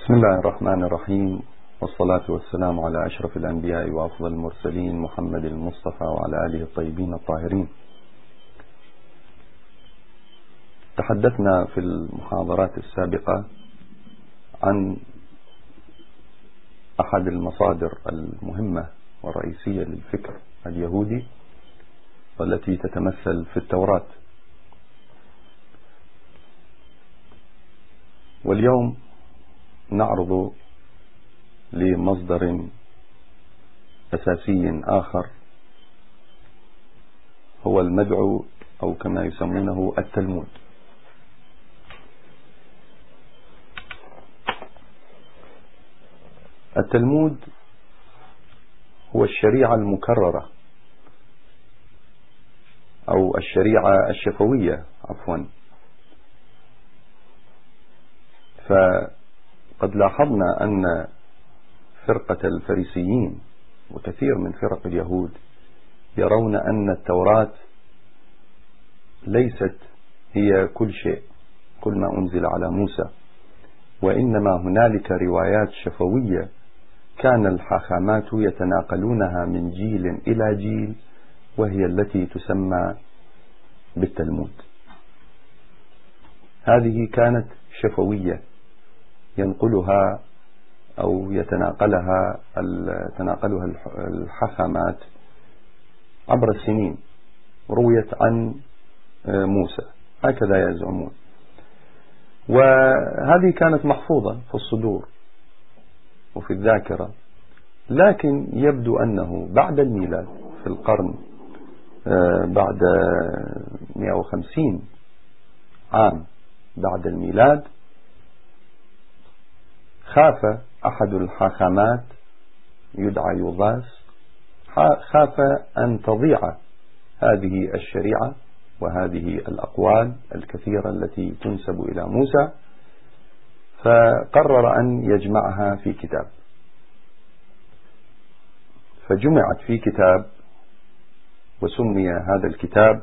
بسم الله الرحمن الرحيم، والصلاة والسلام على أشرف الأنبياء وأفضل المرسلين محمد المصطفى وعلى آله الطيبين الطاهرين. تحدثنا في المحاضرات السابقة عن أحد المصادر المهمة والرئيسية للفكر اليهودي والتي تتمثل في التوراة. واليوم نعرض لمصدر أساسي آخر هو المدعو أو كما يسمونه التلمود. التلمود هو الشريعة المكررة أو الشريعة الشفوية فقد لاحظنا أن فرقة الفريسيين وكثير من فرق اليهود يرون أن التوراة ليست هي كل شيء، كل ما أنزل على موسى، وإنما هنالك روايات شفوية كان الحاخامات يتناقلونها من جيل إلى جيل، وهي التي تسمى بالتلمود. هذه كانت شفوية ينقلها أو يتناقلها الحاخامات عبر السنين، رويت عن موسى، هكذا يزعمون، وهذه كانت محفوظة في الصدور وفي الذاكرة. لكن يبدو أنه بعد الميلاد في القرن بعد 150 عام بعد الميلاد خاف أحد الحاخامات يدعى يوضاس، خاف أن تضيع هذه الشريعة وهذه الأقوال الكثيرة التي تنسب إلى موسى، فقرر أن يجمعها في كتاب، فجمعت في كتاب، وسمي هذا الكتاب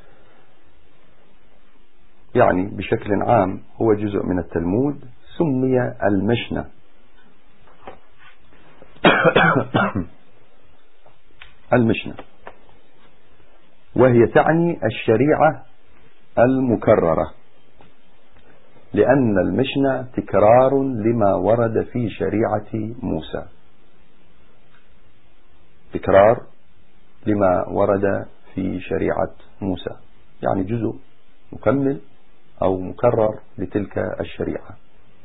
يعني بشكل عام هو جزء من التلمود، سمي المشنة. المشنة، وهي تعني الشريعة المكررة، لأن المشنة تكرار لما ورد في شريعة موسى، تكرار لما ورد في شريعة موسى، يعني جزء مكمل أو مكرر لتلك الشريعة.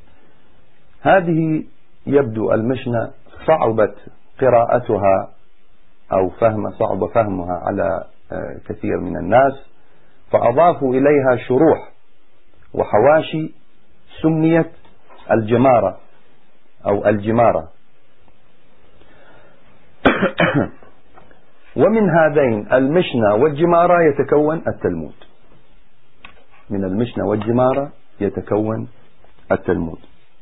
هذه يبدو المشنة صعبت قراءتها أو صعب فهمها على كثير من الناس، فأضافوا إليها شروح وحواشي سميت الجمارة أو الجمارة. ومن هذين المشنة والجمارة يتكون التلمود، من المشنة والجمارة يتكون التلمود.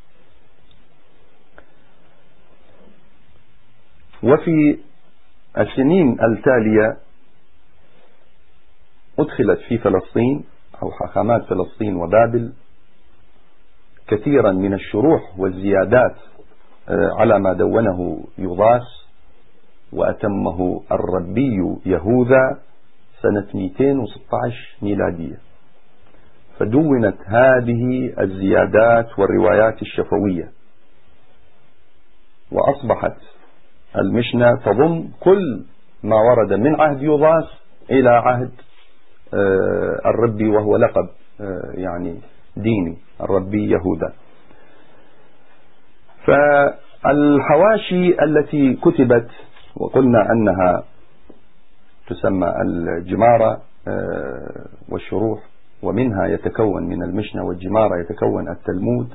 وفي السنين التالية أدخلت في فلسطين أو حاخامات فلسطين وبابل كثيرا من الشروح والزيادات على ما دونه يوضاس وأتمه الربي يهوذا سنة 216 ميلادية، فدونت هذه الزيادات والروايات الشفوية، وأصبحت المشنة تضم كل ما ورد من عهد يوضاس إلى عهد الربي، وهو لقب يعني ديني، الربي يهوذا. فالحواشي التي كتبت وقلنا أنها تسمى الجمارة والشروح، ومنها يتكون من المشنة والجمارة يتكون التلمود.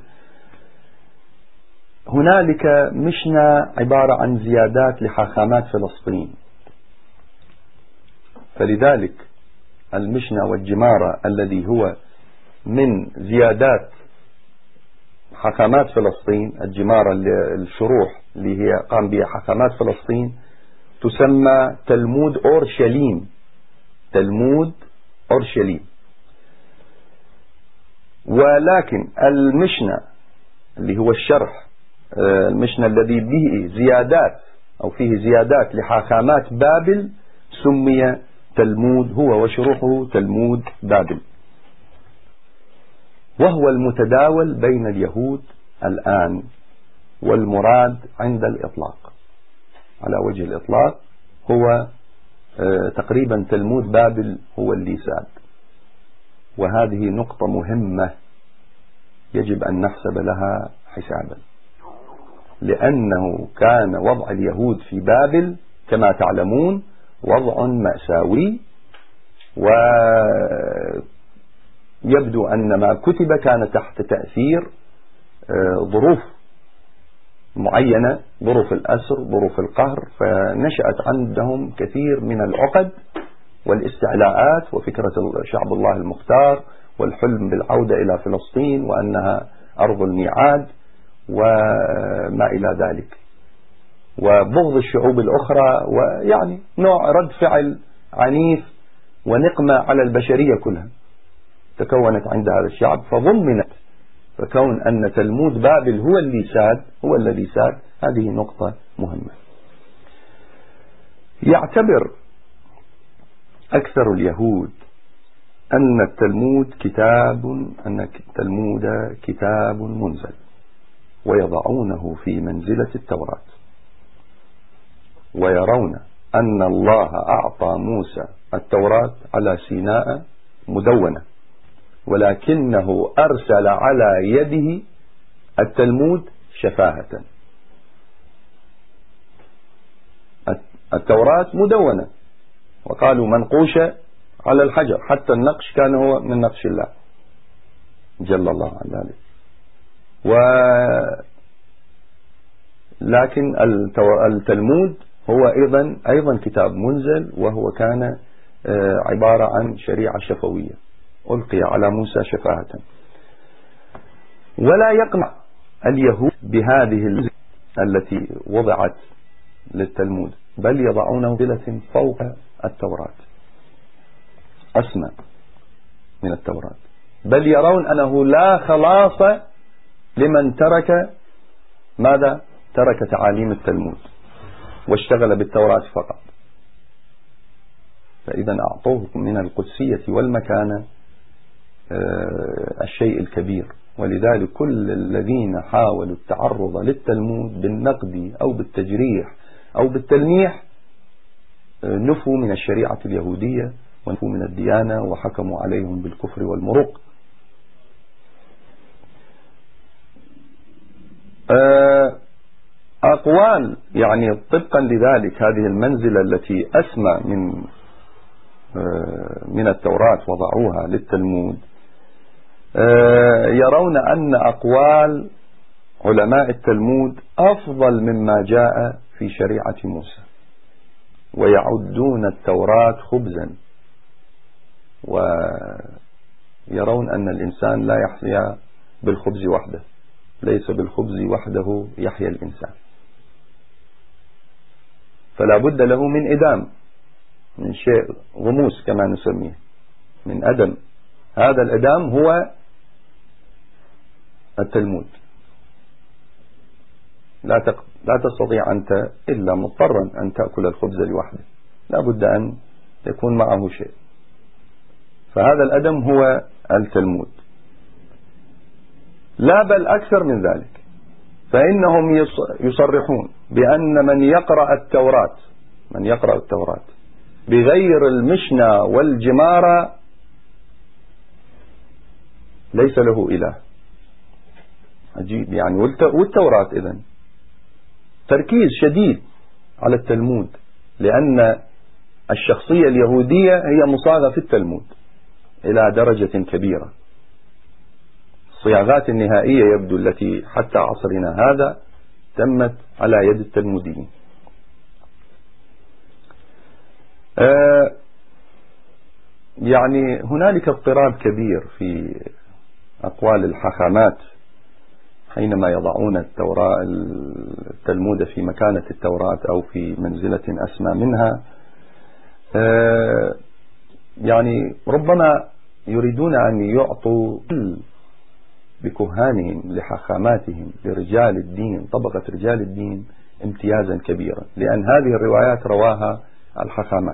هنالك مشنة عبارة عن زيادات لحاخامات فلسطين، فلذلك المشنة والجمارة الذي هو من زيادات حاخامات فلسطين، الجمارة الشروح اللي هي قام بها حاخامات فلسطين تسمى تلمود أورشليم، تلمود أورشليم. ولكن المشنة اللي هو الشرح المشنا الذي به زيادات أو فيه زيادات لحاخامات بابل سمي تلمود، هو وشروحه تلمود بابل، وهو المتداول بين اليهود الآن، والمراد عند الإطلاق على وجه الإطلاق هو تقريبا تلمود بابل هو الليسان. وهذه نقطة مهمة يجب أن نحسب لها حسابا، لأنه كان وضع اليهود في بابل كما تعلمون وضع مأساوي، ويبدو أن ما كتب كان تحت تأثير ظروف معينة، ظروف الأسر، ظروف القهر، فنشأت عندهم كثير من العقد والاستعلاءات وفكرة شعب الله المختار والحلم بالعودة إلى فلسطين وأنها أرض الميعاد وما إلى ذلك، وبغض الشعوب الأخرى، ويعني نوع رد فعل عنيف ونقمة على البشرية كلها تكونت عند هذا الشعب فضمنت. فكون أن تلمود بابل هو الذي ساد هذه نقطة مهمة. يعتبر أكثر اليهود أن التلمود كتاب منزل، ويضعونه في منزلة التوراة، ويرون أن الله أعطى موسى التوراة على سيناء مدونة، ولكنه أرسل على يده التلمود شفاهة. التوراة مدونة وقالوا منقوشة على الحجر، حتى النقش كان هو من نقش الله جل الله عن ذلك. لكن التلمود هو أيضا كتاب منزل، وهو كان عبارة عن شريعة شفوية ألقي على موسى شفاهة. ولا يقنع اليهود بهذه التي وضعت للتلمود، بل يضعونه منزلة فوق التوراة أسمى من التوراة، بل يرون أنه لا خلاص لمن ترك تعاليم التلمود واشتغل بالتوراة فقط. فإذا أعطوه من القدسية والمكانة الشيء الكبير، ولذلك كل الذين حاولوا التعرض للتلمود بالنقد أو بالتجريح أو بالتلميح نفوا من الشريعة اليهودية ونفوا من الديانة وحكموا عليهم بالكفر والمرق. أقوال يعني طبقا لذلك هذه المنزلة التي أسمى من التوراة وضعوها للتلمود، يرون أن أقوال علماء التلمود أفضل مما جاء في شريعة موسى، ويعدون التوراة خبزا، ويرون أن الإنسان لا يحيا بالخبز وحده، ليس بالخبز وحده يحيا الإنسان، فلا بد له من إدام، من شيء غموس كما نسميه، من أدم. هذا الإدام هو التلمود. لا تستطيع أنت إلا مضطرا أن تأكل الخبز لوحده، لا بد أن يكون معه شيء، فهذا الأدم هو التلمود. لا بل أكثر من ذلك، فإنهم يصرحون بأن من يقرأ التوراة بغير المشنى والجمارة ليس له إله. عجيب يعني. والتوراة إذن تركيز شديد على التلمود، لأن الشخصية اليهودية هي مصاغة في التلمود إلى درجة كبيرة. الصياغات النهائية يبدو التي حتى عصرنا هذا تمت على يد التلموديين. يعني هنالك اضطراب كبير في أقوال الحاخامات حينما يضعون التلمود في مكانة التوراة أو في منزلة أسمى منها. يعني ربما يريدون أن يعطوا بكهانهم لحخاماتهم لرجال الدين، طبقة رجال الدين، امتيازا كبيرا، لأن هذه الروايات رواها الحخامات.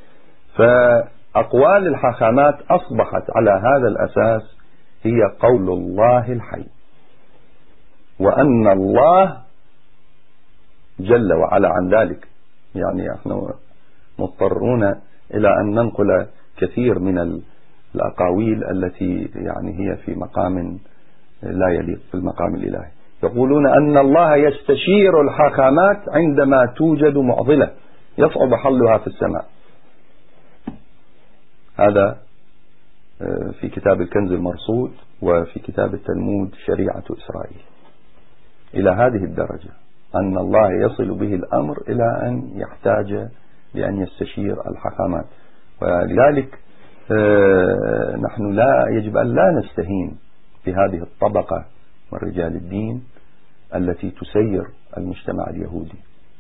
فأقوال الحخامات أصبحت على هذا الأساس هي قول الله الحي، وأن الله جل وعلا عن ذلك. يعني نحن مضطرون إلى أن ننقل كثير من الأقاويل التي يعني هي في مقام لا يليق في المقام الإلهي. يقولون أن الله يستشير الحاخامات عندما توجد معضلة يصعب حلها في السماء. هذا في كتاب الكنز المرصود وفي كتاب التلمود شريعة إسرائيل. إلى هذه الدرجة أن الله يصل به الأمر إلى أن يحتاج لأن يستشير الحاخامات. ولذلك نحن لا يجب أن لا نستهين بهذه الطبقة من رجال الدين التي تسير المجتمع اليهودي،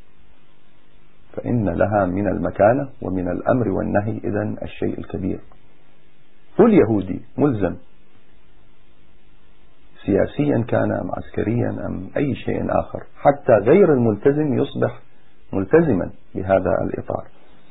فإن لها من المكانة ومن الأمر والنهي إذن الشيء الكبير. كل يهودي ملزم سياسيا كان أم عسكريا أم أي شيء آخر، حتى غير الملتزم يصبح ملتزما بهذا الإطار.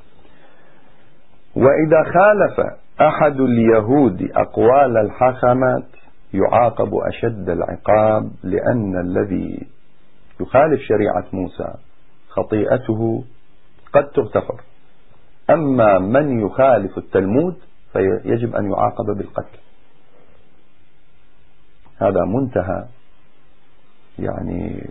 وإذا خالف أحد اليهود أقوال الحاخامات يعاقب أشد العقاب، لأن الذي يخالف شريعة موسى خطيئته قد تغتفر، أما من يخالف التلمود فيجب أن يعاقب بالقتل. هذا منتهى يعني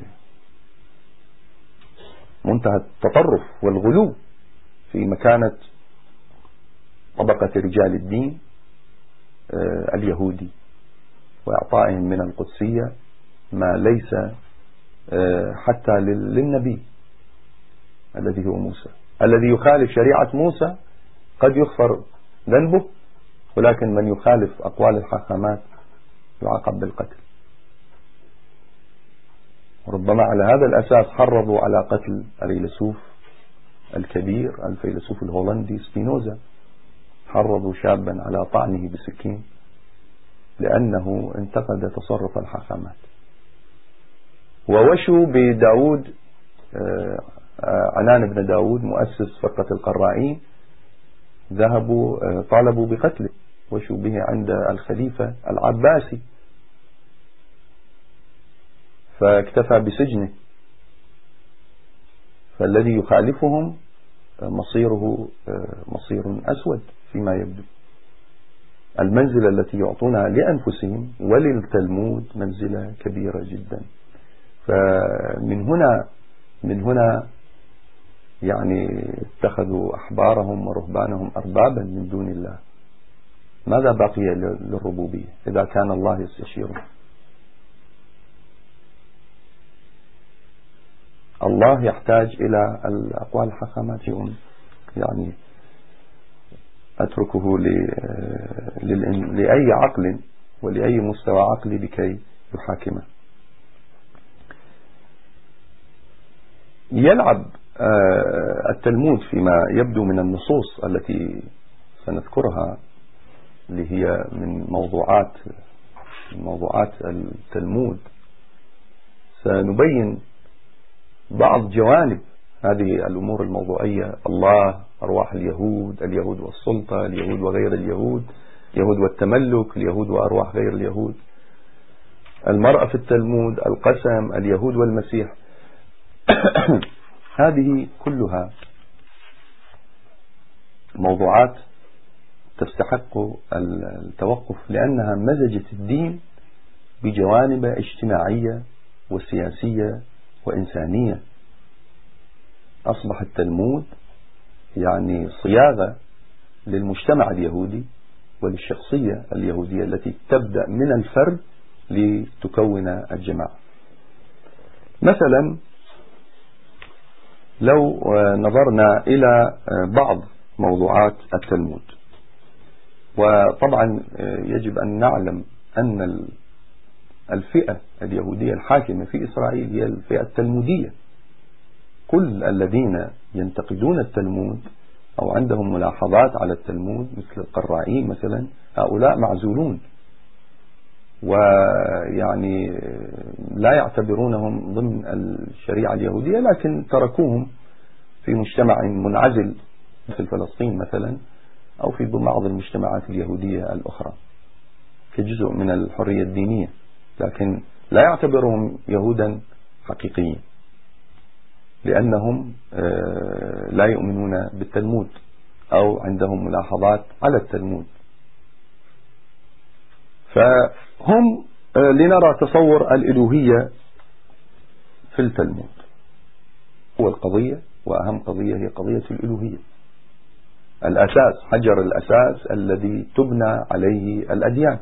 منتهى التطرف والغلو في مكانة طبقة رجال الدين اليهودي، وإعطائهم من القدسية ما ليس حتى للنبي الذي هو موسى. الذي يخالف شريعة موسى قد يغفر ذنبه، ولكن من يخالف أقوال الحاخامات يعاقب بالقتل. ربما على هذا الأساس حرضوا على قتل الفيلسوف الكبير الفيلسوف الهولندي سبينوزا، حرضوا شابا على طعنه بسكين لأنه انتقد تصرف الحاخامات. ووشوا بداود عنان بن داود مؤسس فرقة القرائين، ذهبوا طالبوا بقتله، وشوا به عند الخليفة العباسي فاكتفى بسجنه. فالذي يخالفهم مصيره مصير أسود فيما يبدو. المنزلة التي يعطونها لأنفسهم وللتلمود منزلة كبيرة جدا. فمن هنا يعني اتخذوا أحبارهم ورهبانهم أربابا من دون الله. ماذا بقي للربوبية إذا كان الله يستشيره؟ الله يحتاج إلى الأقوال الحاخامات، يعني أتركه لأي عقل ولأي مستوى عقلي لكي يحاكمه. يلعب التلمود فيما يبدو من النصوص التي سنذكرها، اللي هي من موضوعات التلمود، سنبين بعض جوانب هذه الأمور الموضوعية. الله، أرواح اليهود والسلطة، اليهود وغير اليهود، اليهود والتملك، اليهود وأرواح غير اليهود، المرأة في التلمود، القسم، اليهود والمسيح. هذه كلها موضوعات تستحق التوقف، لأنها مزجت الدين بجوانب اجتماعية وسياسية وإنسانية. أصبح التلمود يعني صياغة للمجتمع اليهودي وللشخصية اليهودية التي تبدأ من الفرد لتكون الجماعة. مثلا لو نظرنا إلى بعض موضوعات التلمود، وطبعا يجب أن نعلم أن الفئة اليهودية الحاكمة في إسرائيل هي الفئة التلمودية. كل الذين ينتقدون التلمود أو عندهم ملاحظات على التلمود مثل القرائين مثلا، هؤلاء معزولون، ويعني لا يعتبرونهم ضمن الشريعة اليهودية، لكن تركوهم في مجتمع منعزل مثل فلسطين مثلا، أو في بعض المجتمعات اليهودية الأخرى كجزء من الحرية الدينية، لكن لا يعتبرهم يهودا حقيقيين لأنهم لا يؤمنون بالتلمود أو عندهم ملاحظات على التلمود. فهم لنرى تصور الإلوهية في التلمود. هو القضية وأهم قضية هي قضية الإلوهية، الأساس، حجر الأساس الذي تبنى عليه الأديان.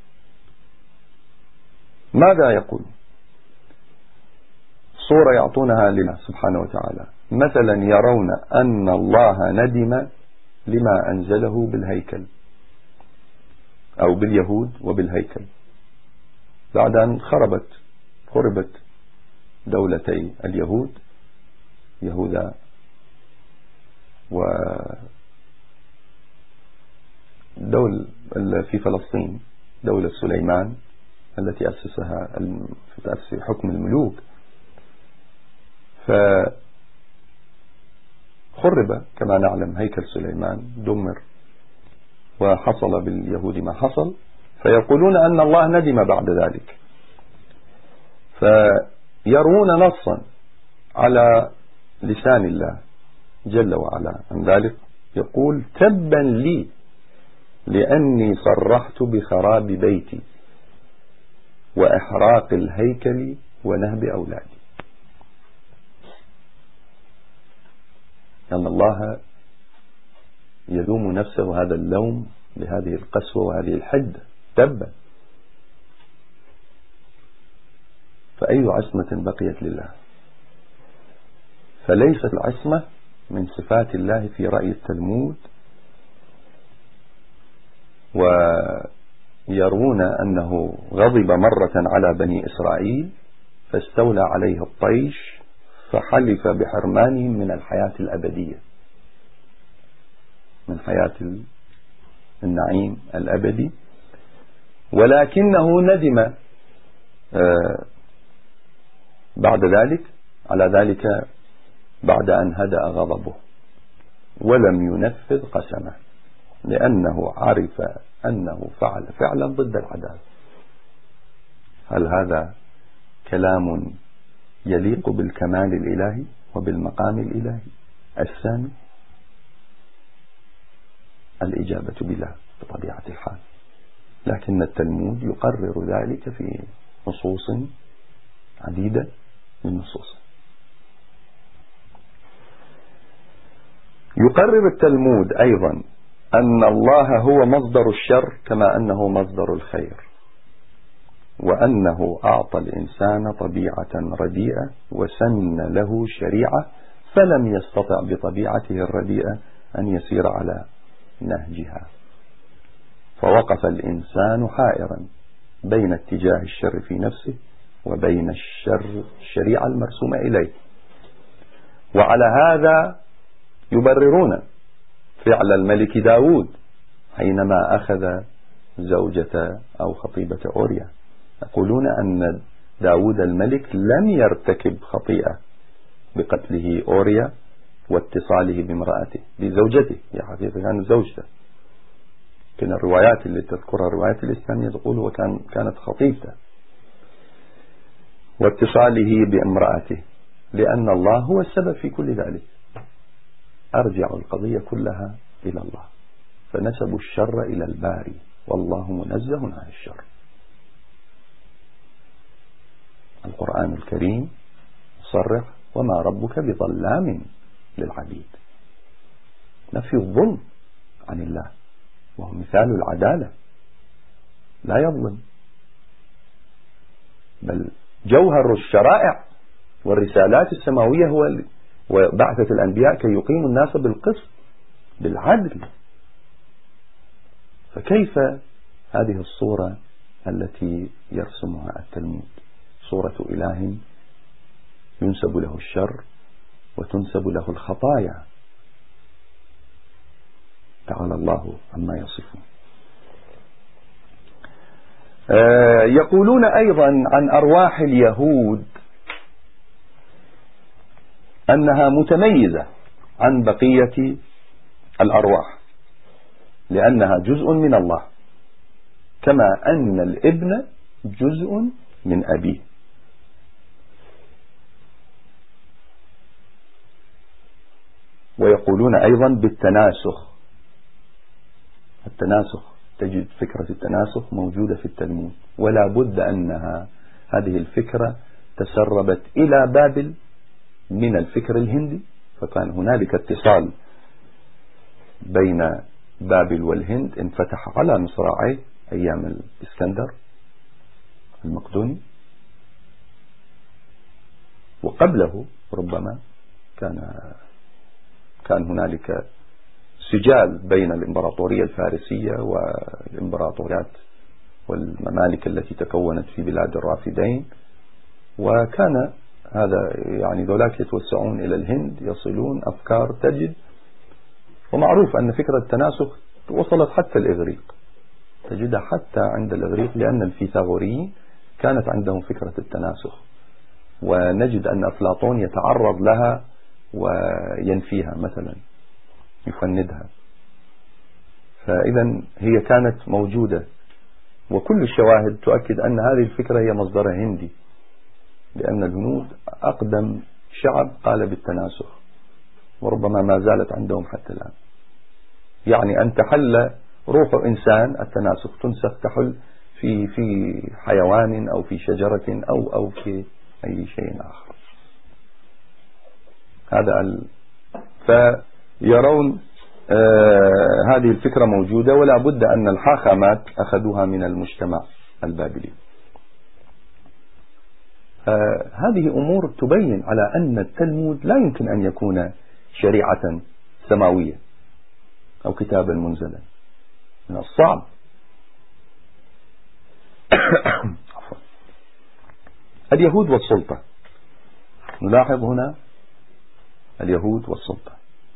ماذا يقول؟ صورة يعطونها لله سبحانه وتعالى، مثلا يرون أن الله ندم لما أنزله بالهيكل أو باليهود وبالهيكل بعد أن خربت دولتي اليهود يهوذا ودولة في فلسطين دولة سليمان التي أسسها في حكم الملوك، فخرب كما نعلم هيكل سليمان، دمر، وحصل باليهود ما حصل، فيقولون أن الله ندم بعد ذلك، فيرون نصا على لسان الله جل وعلا عن ذلك يقول: تبا لي لأني صرحت بخراب بيتي وإحراق الهيكل ونهب أولادي. أن الله يلوم نفسه هذا اللوم بهذه القسوة وهذه الحدة، تبا. فأي عصمة بقيت لله؟ فليست العصمة من صفات الله في رأي التلمود، ويرون أنه غضب مرة على بني إسرائيل فاستولى عليه الطيش فحلف بحرمانهم من الحياة الأبدية، من حياة النعيم الأبدي، ولكنه ندم بعد ذلك على ذلك بعد أن هدأ غضبه ولم ينفذ قسمه، لأنه عرف أنه فعل فعلا ضد العدالة. هل هذا كلام يليق بالكمال الإلهي وبالمقام الإلهي السامي؟ الإجابة بلا بطبيعة الحال، لكن التلمود يقرر ذلك في نصوص عديدة من النصوص. يقرر التلمود أيضا أن الله هو مصدر الشر كما أنه مصدر الخير، وأنه أعطى الإنسان طبيعة رديئة وسن له شريعة فلم يستطع بطبيعته الرديئة أن يسير على نهجها، فوقف الإنسان حائرا بين اتجاه الشر في نفسه وبين الشريعة المرسومة إليه. وعلى هذا يبررون فعل الملك داود حينما أخذ زوجة أو خطيبة أوريا، يقولون أن داود الملك لم يرتكب خطيئة بقتله أوريا واتصاله بامرأته بزوجته، هي حقيقة كانت زوجته، لكن الروايات اللي تذكرها الروايات الإسلامية تقول هو كانت خطيبته، واتصاله بامرأته، لأن الله هو السبب في كل ذلك. أرجع القضية كلها إلى الله، فنسبوا الشر إلى الباري والله منزه عن الشر. القرآن الكريم صرح: وما ربك بظلام للعبيد. نفي الظلم عن الله، وهو مثال العدالة، لا يظلم، بل جوهر الشرائع والرسالات السماوية هو وبعثة الأنبياء كي يقيموا الناس بالقسط بالعدل. فكيف هذه الصورة التي يرسمها التلمود؟ صورة إله ينسب له الشر وتنسب له الخطايا، تعالى الله عما يصفون. يقولون أيضا عن أرواح اليهود أنها متميزة عن بقية الأرواح لأنها جزء من الله، كما أن الابن جزء من أبيه. ويقولون أيضا بالتناسخ. تجد فكرة التناسخ موجودة في التلمود، ولا بد أنها هذه الفكرة تسربت إلى بابل من الفكر الهندي، فكان هنالك اتصال بين بابل والهند، انفتح على مصراعيه أيام الإسكندر المقدوني، وقبله ربما كان هنالك سجال بين الإمبراطورية الفارسية والإمبراطوريات والممالك التي تكونت في بلاد الرافدين، وكان هذا يعني ذولاك يتوسعون إلى الهند، يصلون أفكار تجد. ومعروف أن فكرة التناسخ وصلت حتى الإغريق، تجدها حتى عند الإغريق، لأن الفيثاغوريين كانت عندهم فكرة التناسخ، ونجد أن أفلاطون يتعرض لها وينفيها مثلا، يفندها. فإذا هي كانت موجودة، وكل الشواهد تؤكد أن هذه الفكرة هي مصدرها هندي، لأن الهنود أقدم شعب قال بالتناسخ، وربما ما زالت عندهم حتى الآن. يعني أن تحل روح إنسان، التناسخ تنسخ تحل في حيوان أو في شجرة أو في أي شيء آخر. فيرون هذه الفكرة موجودة، ولا بد أن الحاخامات أخذوها من المجتمع البابلي. هذه أمور تبين على أن التلمود لا يمكن أن يكون شريعة سماوية أو كتابا منزلا، من الصعب. اليهود والسلطة، نلاحظ هنا اليهود والسلطة.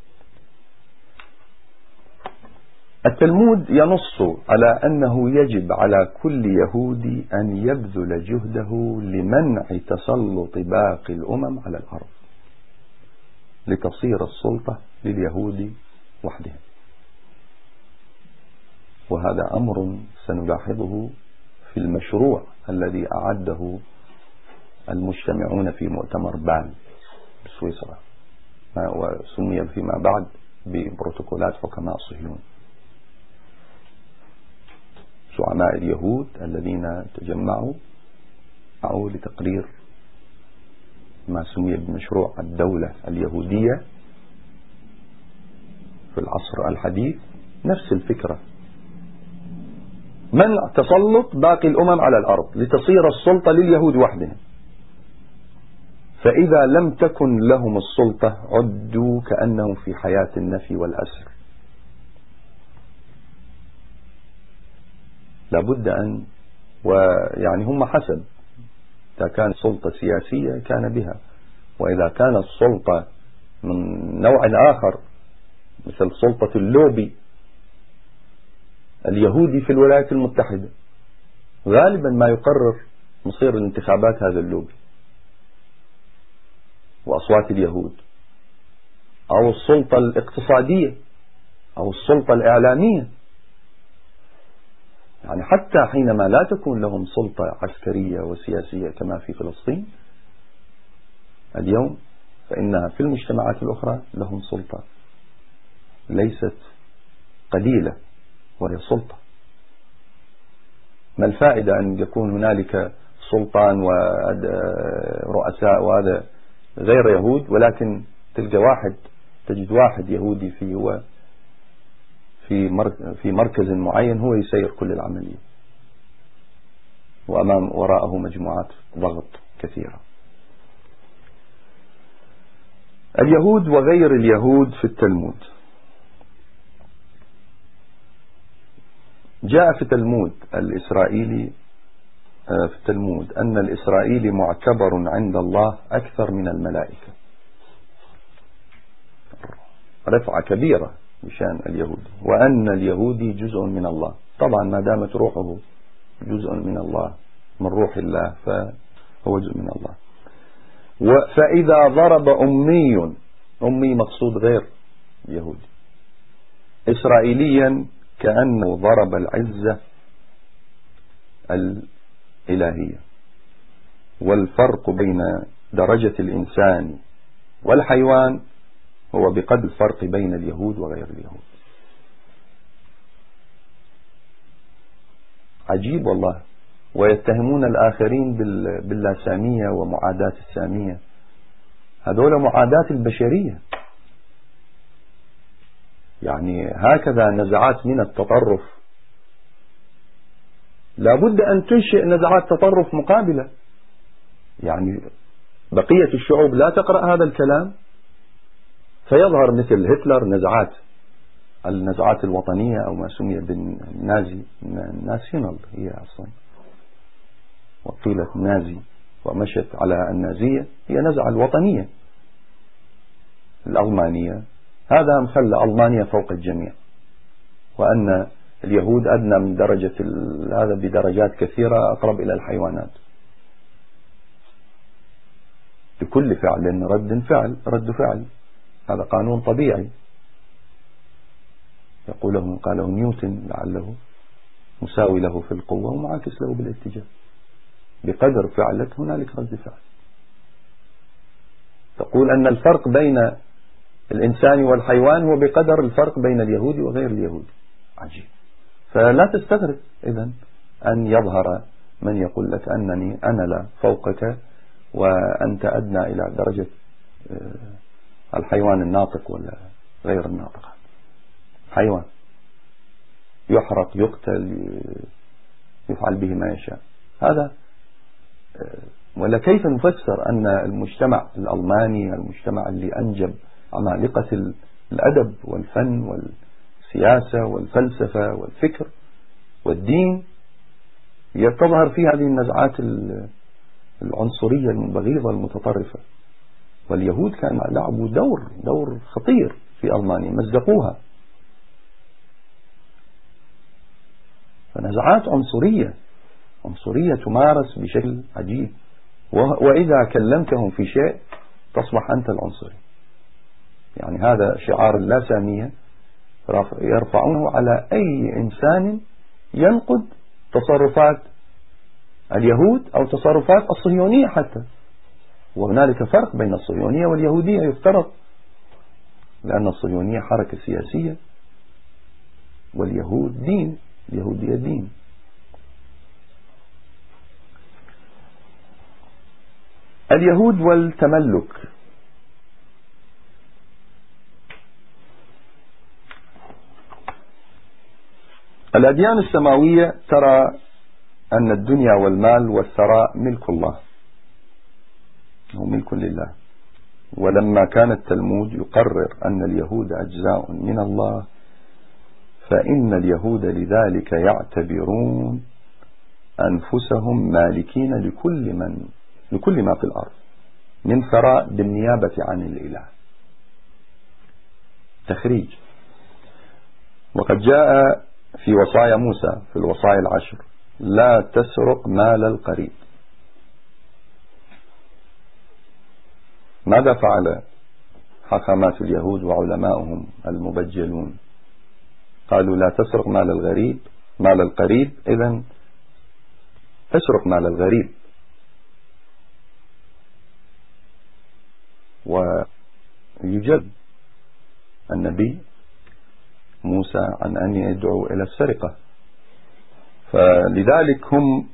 التلمود ينص على أنه يجب على كل يهودي أن يبذل جهده لمنع تسلط باقي الأمم على الأرض، لتصير السلطة لليهود وحدهم. وهذا أمر سنلاحظه في المشروع الذي أعده المجتمعون في مؤتمر بال بسويسرا، وسمي فيما بعد ببروتوكولات حكماء صهيون. زعماء اليهود الذين تجمعوا لتقرير ما سمي بمشروع الدولة اليهودية في العصر الحديث، نفس الفكرة، منع تسلط باقي الأمم على الأرض لتصير السلطة لليهود وحدهم. فإذا لم تكن لهم السلطة عدوا كأنهم في حياة النفي والأسر. لابد أن، ويعني هم حسب، إذا كانت سلطة سياسية كان بها، وإذا كانت السلطة من نوع آخر مثل سلطة اللوبي اليهودي في الولايات المتحدة، غالبا ما يقرر مصير الانتخابات هذا اللوبي وأصوات اليهود، أو السلطة الاقتصادية أو السلطة الإعلامية. يعني حتى حينما لا تكون لهم سلطة عسكرية وسياسية كما في فلسطين اليوم، فإنها في المجتمعات الأخرى لهم سلطة ليست قليلة، وهي سلطة. ما الفائدة أن يكون هنالك سلطان ورؤساء وهذا غير يهود، ولكن تجد واحد يهودي في مركز معين هو يسير كل العملية، وراءه مجموعات ضغط كثيرة. اليهود وغير اليهود في التلمود. جاء في التلمود الإسرائيلي في التلمود أن الإسرائيلي معتبر عند الله أكثر من الملائكة، رفعة كبيرة بشان اليهود، وأن اليهودي جزء من الله. طبعا ما دامت روحه جزء من الله، من روح الله، فهو جزء من الله. فإذا ضرب أمي مقصود غير يهودي إسرائيليا كأنه ضرب العزة الإلهية. والفرق بين درجة الإنسان والحيوان هو بقدر الفرق بين اليهود وغير اليهود. عجيب والله. ويتهمون الآخرين باللاسامية ومعاداة السامية. هذول معاداة البشرية. يعني هكذا نزعات من التطرف لابد أن تنشئ نزعات تطرف مقابلة. يعني بقية الشعوب لا تقرأ هذا الكلام فيظهر مثل هتلر النزعات الوطنية أو ما سمي بالنازي، ناسيونال هي أصلا، وقيلة نازي ومشت على النازية، هي نزعة الوطنية الألمانية. هذا مخلى ألمانيا فوق الجميع، وأن اليهود أدنى من درجة هذا بدرجات كثيرة، أقرب إلى الحيوانات. لكل فعل رد فعل، هذا قانون طبيعي قاله نيوتن لعله مساوي له في القوة ومعاكس له بالاتجاه. بقدر فعلك هنالك رد فعل. تقول أن الفرق بين الإنسان والحيوان هو بقدر الفرق بين اليهود وغير اليهود. عجيب. فلا تستغرب إذن أن يظهر من يقول لك أنني أنا لا فوقك وأنت أدنى إلى درجة الحيوان الناطق ولا غير الناطق. حيوان يحرق، يقتل، يفعل به ما يشاء. هذا ولا كيف نفسر أن المجتمع الألماني، المجتمع اللي أنجب عمالقة الأدب والفن والسياسة والفلسفة والفكر والدين، تظهر فيه هذه النزعات العنصرية المبغضة المتطرفة. واليهود كان لعبوا دور خطير في ألمانيا، مزقوها. فنزعات عنصرية تمارس بشكل عجيب. وإذا كلمتهم في شيء تصبح أنت العنصري. يعني هذا شعار اللاسامية يرفعونه على أي إنسان ينقد تصرفات اليهود أو تصرفات الصهيونية حتى. وهنالك فرق بين الصهيونية واليهودية يفترض، لأن الصهيونية حركة سياسية واليهود دين، اليهودية دين. اليهود والتملك. الأديان السماوية ترى أن الدنيا والمال والثراء ملك الله، هو ملك لله. ولما كان التلمود يقرر أن اليهود أجزاء من الله، فإن اليهود لذلك يعتبرون أنفسهم مالكين لكل ما في الأرض من ثراء بالنيابة عن الإله. تخريج. وقد جاء في وصايا موسى في الوصايا العشر: لا تسرق مال القريب. ماذا فعل حكمات اليهود وعلماؤهم المبجلون؟ قالوا لا تسرق مال القريب، إذن اسرق مال الغريب. ويجب النبي موسى عن أن يدعو إلى السرقة. فلذلك هم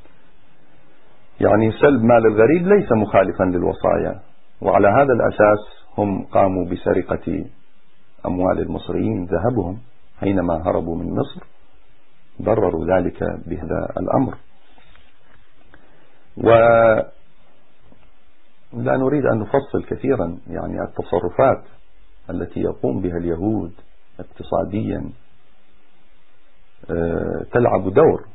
يعني سلب مال الغريب ليس مخالفا للوصايا، وعلى هذا الأساس هم قاموا بسرقة أموال المصريين، ذهبهم حينما هربوا من مصر ضرروا ذلك بهذا الأمر. ولا نريد أن نفصل كثيرا يعني التصرفات التي يقوم بها اليهود اقتصاديا تلعب دور